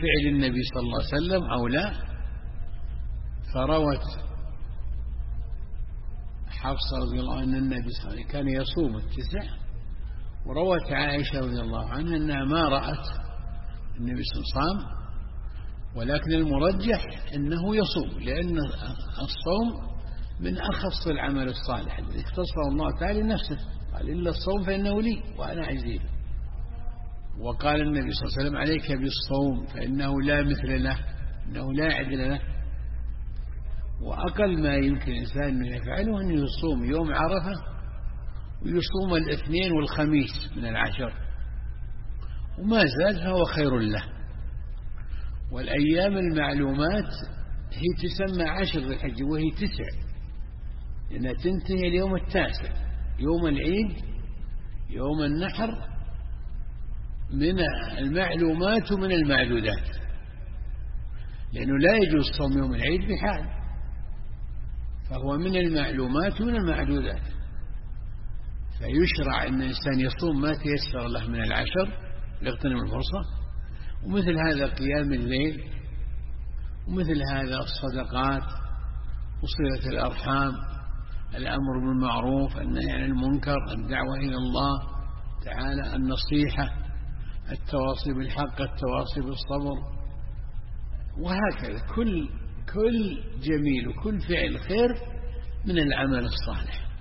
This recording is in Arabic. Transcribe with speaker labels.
Speaker 1: بفعل النبي صلى الله عليه وسلم أو لا. فروت حفصة رضي الله عنها أن النبي صلى الله عليه وسلم كان يصوم 9، وروت عائشة رضي الله عنها أنها ما رأت النبي صلى الله عليه وسلم، ولكن المرجح أنه يصوم، لأن الصوم من أخص العمل الصالح الذي اختصه الله تعالى لنفسه، قال إلا الصوم فإنه لي وأنا أجزي له. وقال النبي صلى الله عليه وسلم عليك بالصوم فإنه لا مثل له، إنه لا يعدل له. وأقل ما يمكن الإنسان أن يفعله أن يصوم يوم عرفة ويصوم الاثنين والخميس من العشر، وما زاد فهو خير له. والأيام المعلومات هي تسمى 10 ذي الحجة، وهي 9 لأنها تنتهي اليوم 9، يوم العيد يوم النحر، من المعلومات ومن المعدودات، لأنه لا يجوز صوم يوم العيد بحال، فهو من المعلومات ومن المعدودات. فيشرع أن الإنسان يصوم ما تيسر له من العشر ليغتنم الفرصة، ومثل هذا قيام الليل، ومثل هذا الصدقات وصلة الأرحام، الأمر بالمعروف، النهي عن المنكر، الدعوة إلى الله تعالى، النصيحة، التواصي بالحق، التواصي بالصبر، وهكذا كل جميل وكل فعل خير من العمل الصالح.